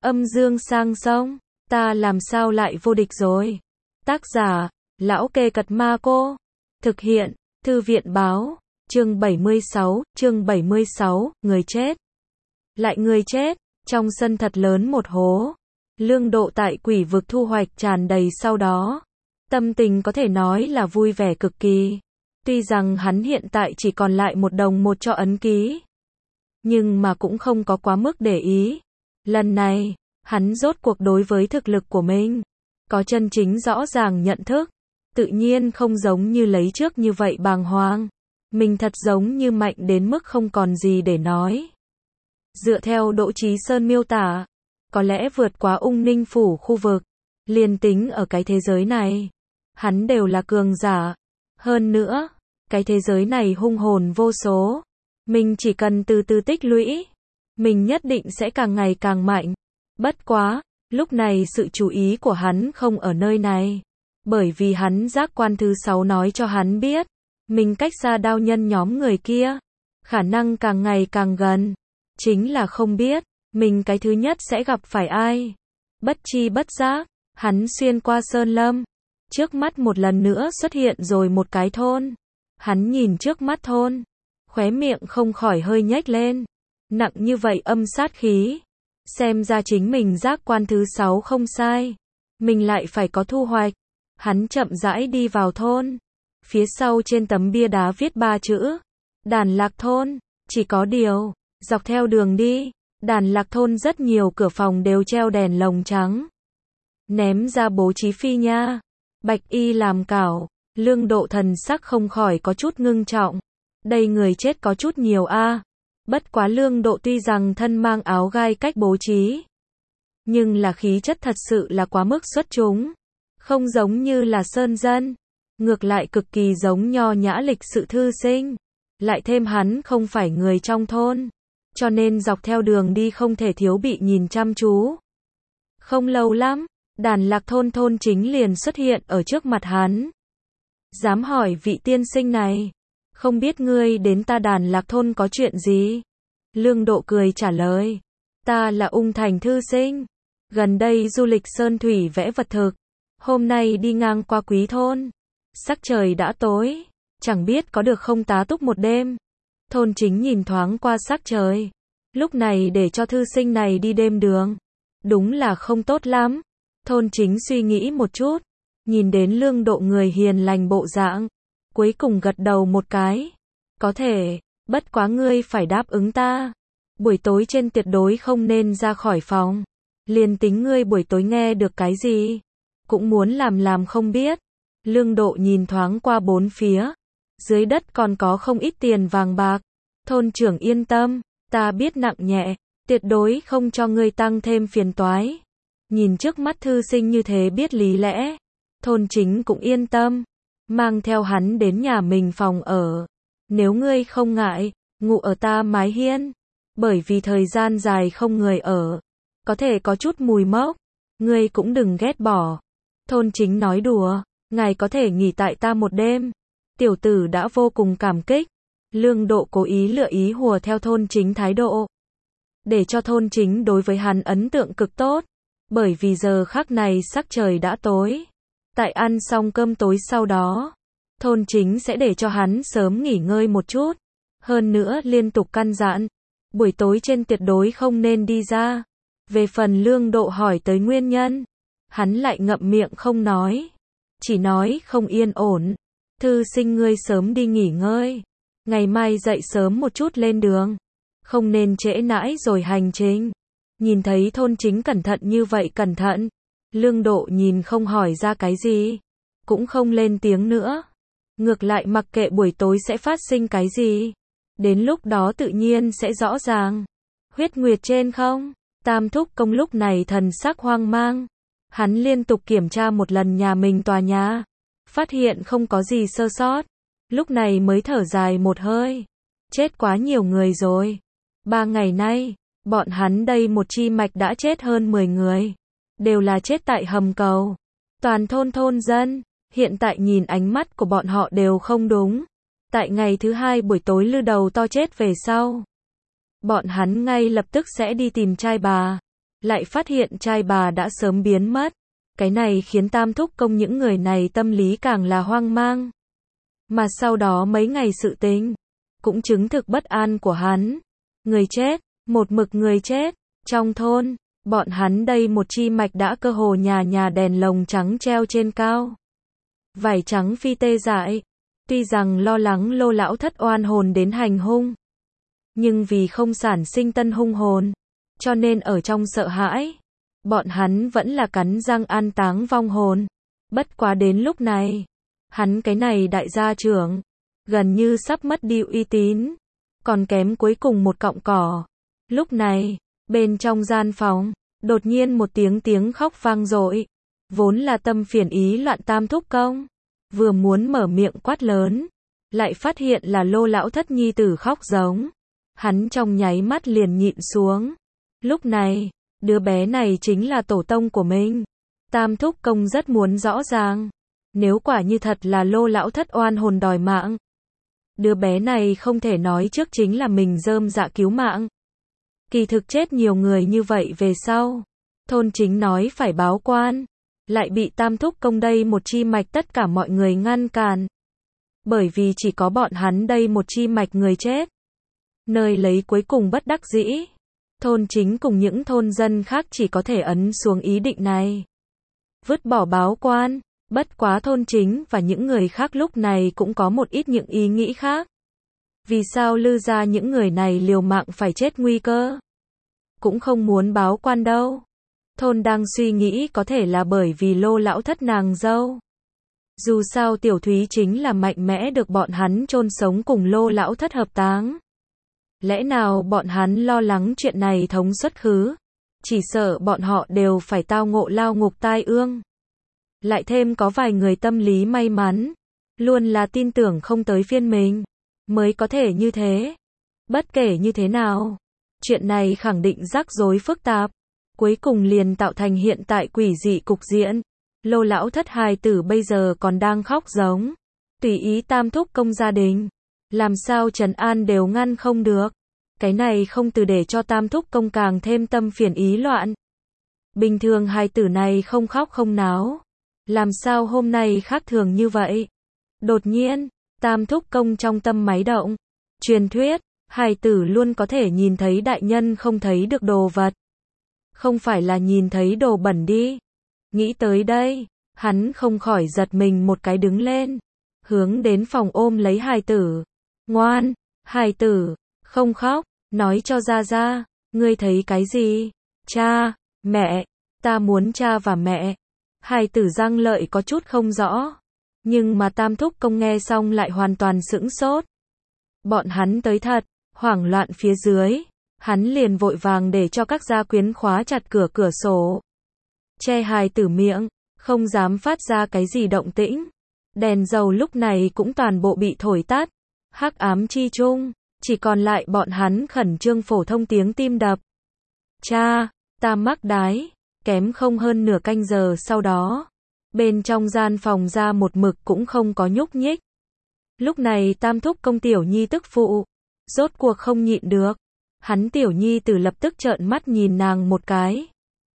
Âm dương sang sông, ta làm sao lại vô địch rồi. Tác giả, Lão Kê Cật Ma Cô. Thực hiện, Thư viện báo. Chương 76, người chết. Lại người chết, trong sân thật lớn một hố. Lương Độ tại quỷ vực thu hoạch tràn đầy sau đó. Tâm tình có thể nói là vui vẻ cực kỳ. Tuy rằng hắn hiện tại chỉ còn lại 1 đồng 1 cho ấn ký. Nhưng mà cũng không có quá mức để ý. Lần này, hắn rốt cuộc đối với thực lực của mình có chân chính rõ ràng nhận thức. Tự nhiên không giống như lấy trước như vậy bàng hoàng. Mình thật giống như mạnh đến mức không còn gì để nói. Dựa theo Đỗ Chí Sơn miêu tả, có lẽ vượt quá Ung Ninh phủ khu vực, liền tính ở cái thế giới này, hắn đều là cường giả. Hơn nữa, cái thế giới này hung hồn vô số. Mình chỉ cần từ từ tích lũy, mình nhất định sẽ càng ngày càng mạnh. Bất quá, lúc này sự chú ý của hắn không ở nơi này. Bởi vì hắn giác quan thứ 6 nói cho hắn biết, mình cách xa đao nhân nhóm người kia, khả năng càng ngày càng gần. Chính là không biết, mình cái thứ nhất sẽ gặp phải ai. Bất chi bất giác, hắn xuyên qua sơn lâm. Trước mắt một lần nữa xuất hiện rồi một cái thôn. Hắn nhìn trước mắt thôn, khóe miệng không khỏi hơi nhếch lên. Nặng như vậy âm sát khí. Xem ra chính mình giác quan thứ 6 không sai. Mình lại phải có thu hoạch. Hắn chậm rãi đi vào thôn. Phía sau trên tấm bia đá viết 3 chữ. Đàn Lạc Thôn. Chỉ có điều, dọc theo đường đi, Đàn Lạc Thôn rất nhiều cửa phòng đều treo đèn lồng trắng. Ném ra bố trí phi nha. Bạch y làm cảo. Lương Độ thần sắc không khỏi có chút ngưng trọng. Đây người chết có chút nhiều a. Bất quá Lương Độ tuy rằng thân mang áo gai cách bố trí, nhưng là khí chất thật sự là quá mức xuất chúng. Không giống như là sơn dân, ngược lại cực kỳ giống nho nhã lịch sự thư sinh. Lại thêm hắn không phải người trong thôn, cho nên dọc theo đường đi không thể thiếu bị nhìn chăm chú. Không lâu lắm, Đàn Lạc Thôn thôn chính liền xuất hiện ở trước mặt hắn. Dám hỏi vị tiên sinh này, không biết ngươi đến ta Đàn Lạc Thôn có chuyện gì? Lương Độ cười trả lời, ta là Ung Thành thư sinh, gần đây du lịch sơn thủy vẽ vật thực, hôm nay đi ngang qua Quý thôn, sắc trời đã tối, chẳng biết có được không tá túc một đêm. Thôn chính nhìn thoáng qua sắc trời, lúc này để cho thư sinh này đi đêm đường, đúng là không tốt lắm. Thôn chính suy nghĩ một chút, nhìn đến Lương Độ người hiền lành bộ dạng, cuối cùng gật đầu một cái. Có thể, bất quá ngươi phải đáp ứng ta. Buổi tối trên tuyệt đối không nên ra khỏi phòng. Liền tính ngươi buổi tối nghe được cái gì, cũng muốn làm không biết. Lương Độ nhìn thoáng qua bốn phía. Dưới đất còn có không ít tiền vàng bạc. Thôn trưởng yên tâm, ta biết nặng nhẹ, tuyệt đối không cho ngươi tăng thêm phiền toái. Nhìn trước mắt thư sinh như thế biết lý lẽ, thôn chính cũng yên tâm, mang theo hắn đến nhà mình phòng ở. Nếu ngươi không ngại, ngủ ở ta mái hiên, bởi vì thời gian dài không người ở, có thể có chút mùi mốc, ngươi cũng đừng ghét bỏ. Thôn chính nói đùa, ngài có thể nghỉ tại ta một đêm. Tiểu tử đã vô cùng cảm kích. Lương Độ cố ý lựa ý hùa theo thôn chính thái độ, để cho thôn chính đối với hắn ấn tượng cực tốt. Bởi vì giờ khắc này sắc trời đã tối. Tại ăn xong cơm tối sau đó, thôn chính sẽ để cho hắn sớm nghỉ ngơi một chút. Hơn nữa liên tục căn dặn, buổi tối trên tuyệt đối không nên đi ra. Về phần Lương Độ hỏi tới nguyên nhân, hắn lại ngậm miệng không nói. Chỉ nói không yên ổn. Thư sinh ngươi sớm đi nghỉ ngơi. Ngày mai dậy sớm một chút lên đường. Không nên trễ nãi rồi hành trình. Nhìn thấy thôn chính cẩn thận như vậy cẩn thận, Lương Độ nhìn không hỏi ra cái gì, cũng không lên tiếng nữa. Ngược lại mặc kệ buổi tối sẽ phát sinh cái gì, đến lúc đó tự nhiên sẽ rõ ràng. Huyết Nguyệt trên không? Tam thúc công lúc này thần sắc hoang mang. Hắn liên tục kiểm tra một lần nhà mình tòa nhà, phát hiện không có gì sơ sót. Lúc này mới thở dài một hơi. Chết quá nhiều người rồi. 3 ngày nay, bọn hắn đây một chi mạch đã chết hơn 10 người. Đều là chết tại hầm cầu. Toàn thôn dân, hiện tại nhìn ánh mắt của bọn họ đều không đúng. Tại ngày thứ 2 buổi tối lư đầu to chết về sau, bọn hắn ngay lập tức sẽ đi tìm trai bà. lại phát hiện trai bà đã sớm biến mất. Cái này khiến Tam Thúc Công những người này tâm lý càng là hoang mang. Mà sau đó mấy ngày sự tình, cũng chứng thực bất an của hắn. Người chết, một mực người chết, trong thôn, bọn hắn đây một chi mạch đã cơ hồ nhà nhà đèn lồng trắng treo trên cao. Vải trắng phi tê dại, tuy rằng lo lắng Lô lão thất oan hồn đến hành hung, nhưng vì không sản sinh tân hung hồn, cho nên ở trong sợ hãi, bọn hắn vẫn là cắn răng an táng vong hồn. Bất quá đến lúc này, hắn cái này đại gia trưởng, gần như sắp mất đi uy tín, còn kém cuối cùng một cọng cỏ. Lúc này, bên trong gian phòng, đột nhiên một tiếng khóc vang dội. Vốn là tâm phiền ý loạn Tam Thúc Công, vừa muốn mở miệng quát lớn, lại phát hiện là Lô lão thất nhi tử khóc giống. Hắn trong nháy mắt liền nhịn xuống. Lúc này, đứa bé này chính là tổ tông của mình. Tam Thúc Công rất muốn rõ ràng, nếu quả như thật là Lô lão thất oan hồn đòi mạng, đứa bé này không thể nói trước chính là mình rơm dạ cứu mạng. Kỳ thực chết nhiều người như vậy về sau, thôn chính nói phải báo quan, lại bị Tam Thúc Công đây một chi mạch tất cả mọi người ngăn cản. Bởi vì chỉ có bọn hắn đây một chi mạch người chết. Nơi lấy cuối cùng bất đắc dĩ, thôn chính cùng những thôn dân khác chỉ có thể ấn xuống ý định này, vứt bỏ báo quan. Bất quá thôn chính và những người khác lúc này cũng có một ít những ý nghĩ khác. Vì sao Lư gia những người này liều mạng phải chết nguy cơ, cũng không muốn báo quan đâu. Thôn đang suy nghĩ có thể là bởi vì Lô lão thất nàng dâu. Dù sao Tiểu Thúy chính là mạnh mẽ được bọn hắn chôn sống cùng Lô lão thất hợp táng. Lẽ nào bọn hắn lo lắng chuyện này thống xuất khứ, chỉ sợ bọn họ đều phải tao ngộ lao ngục tai ương. Lại thêm có vài người tâm lý may mắn, luôn là tin tưởng không tới phiên mình, mới có thể như thế. Bất kể như thế nào, chuyện này khẳng định rắc rối phức tạp, cuối cùng liền tạo thành hiện tại quỷ dị cục diện. Lô lão thất hài tử bây giờ còn đang khóc giống, tùy ý Tam Thúc Công gia đình, làm sao trấn an đều ngăn không được. Cái này không từ để cho Tam Thúc Công càng thêm tâm phiền ý loạn. Bình thường hài tử này không khóc không náo, làm sao hôm nay khác thường như vậy? Đột nhiên, Tam Thúc Công trong tâm máy động. Truyền thuyết, hài tử luôn có thể nhìn thấy đại nhân không thấy được đồ vật. Không phải là nhìn thấy đồ bẩn đi. Nghĩ tới đây, hắn không khỏi giật mình một cái đứng lên, hướng đến phòng ôm lấy hài tử. Ngoan, hài tử, không khóc, nói cho ra ra, ngươi thấy cái gì? Cha, mẹ, ta muốn cha và mẹ. Hài tử răng lợi có chút không rõ, nhưng mà Tam Thúc Công nghe xong lại hoàn toàn sững sốt. Bọn hắn tới thật, hoảng loạn phía dưới, hắn liền vội vàng để cho các gia quyến khóa chặt cửa sổ, che hài tử miệng, không dám phát ra cái gì động tĩnh. Đèn dầu lúc này cũng toàn bộ bị thổi tắt, hắc ám chi chung, chỉ còn lại bọn hắn khẩn trương phổ thông tiếng tim đập. Cha, ta mắc đái. Kém không hơn nửa canh giờ sau đó, bên trong gian phòng ra một mực cũng không có nhúc nhích. Lúc này Tam Thúc Công Tiểu Nhi tức phụ, rốt cuộc không nhịn được. Hắn Tiểu Nhi từ lập tức trợn mắt nhìn nàng một cái.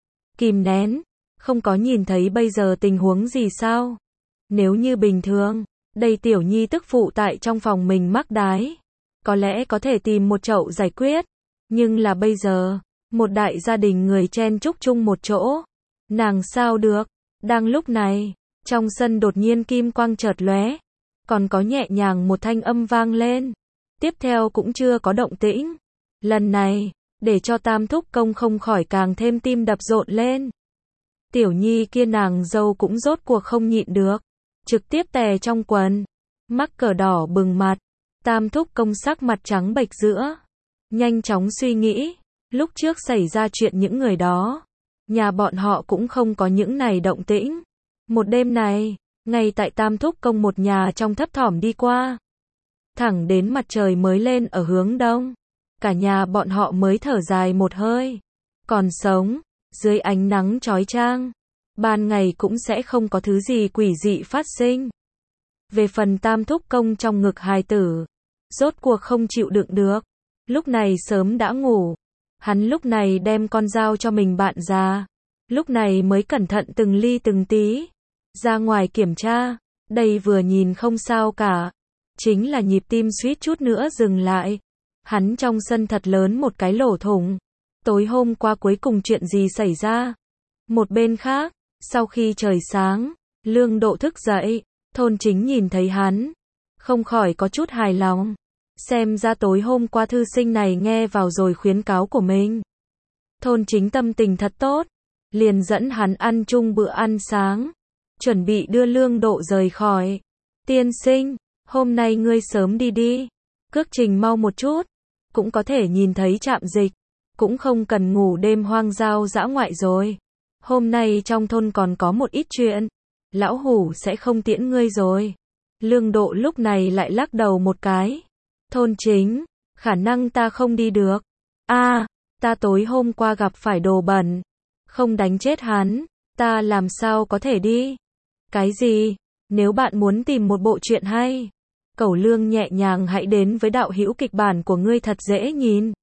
Kìm nén, không có nhìn thấy bây giờ tình huống gì sao? Nếu như bình thường, đây Tiểu Nhi tức phụ tại trong phòng mình mắc đái, có lẽ có thể tìm một chậu giải quyết. Nhưng là bây giờ, một đại gia đình người chen chúc chung một chỗ, nàng sao được? Đang lúc này, trong sân đột nhiên kim quang chợt lóe, còn có nhẹ nhàng một thanh âm vang lên. Tiếp theo cũng chưa có động tĩnh. Lần này, để cho Tam Thúc Công không khỏi càng thêm tim đập rộn lên. Tiểu Nhi kia nàng dâu cũng rốt cuộc không nhịn được, trực tiếp tè trong quần, mắc cờ đỏ bừng mặt. Tam Thúc Công sắc mặt trắng bệch giữa, nhanh chóng suy nghĩ. Lúc trước xảy ra chuyện những người đó, nhà bọn họ cũng không có những này động tĩnh. Một đêm này, ngay tại Tam Thúc Công một nhà trong thấp thỏm đi qua, thẳng đến mặt trời mới lên ở hướng đông, cả nhà bọn họ mới thở dài một hơi. Còn sống, dưới ánh nắng chói chang, ban ngày cũng sẽ không có thứ gì quỷ dị phát sinh. Về phần Tam Thúc Công trong ngực hài tử, rốt cuộc không chịu đựng được, lúc này sớm đã ngủ. Hắn lúc này đem con dao cho mình bạn già. Lúc này mới cẩn thận từng ly từng tí. Ra ngoài kiểm tra. Đây vừa nhìn không sao cả. Chính là nhịp tim suýt chút nữa dừng lại. Hắn trong sân thật lớn một cái lỗ thủng. Tối hôm qua cuối cùng chuyện gì xảy ra? Một bên khác, sau khi trời sáng, Lương Độ thức dậy, Thôn Chính nhìn thấy hắn, không khỏi có chút hài lòng. Xem ra tối hôm qua thư sinh này nghe vào rồi khuyến cáo của mình. Thôn Chính tâm tình thật tốt, liền dẫn hắn ăn chung bữa ăn sáng, chuẩn bị đưa Lương Độ rời khỏi. Tiên sinh, hôm nay ngươi sớm đi đi, cước trình mau một chút, cũng có thể nhìn thấy trạm dịch, cũng không cần ngủ đêm hoang dao dã ngoại rồi. Hôm nay trong thôn còn có một ít chuyện, lão hủ sẽ không tiễn ngươi rồi. Lương Độ lúc này lại lắc đầu một cái. Thôn Chính, khả năng ta không đi được. Ta tối hôm qua gặp phải đồ bẩn, không đánh chết hắn, ta làm sao có thể đi? Cái gì? Nếu bạn muốn tìm một bộ truyện hay, Cẩu Lương nhẹ nhàng hãy đến với đạo hữu kịch bản của ngươi thật dễ nhìn.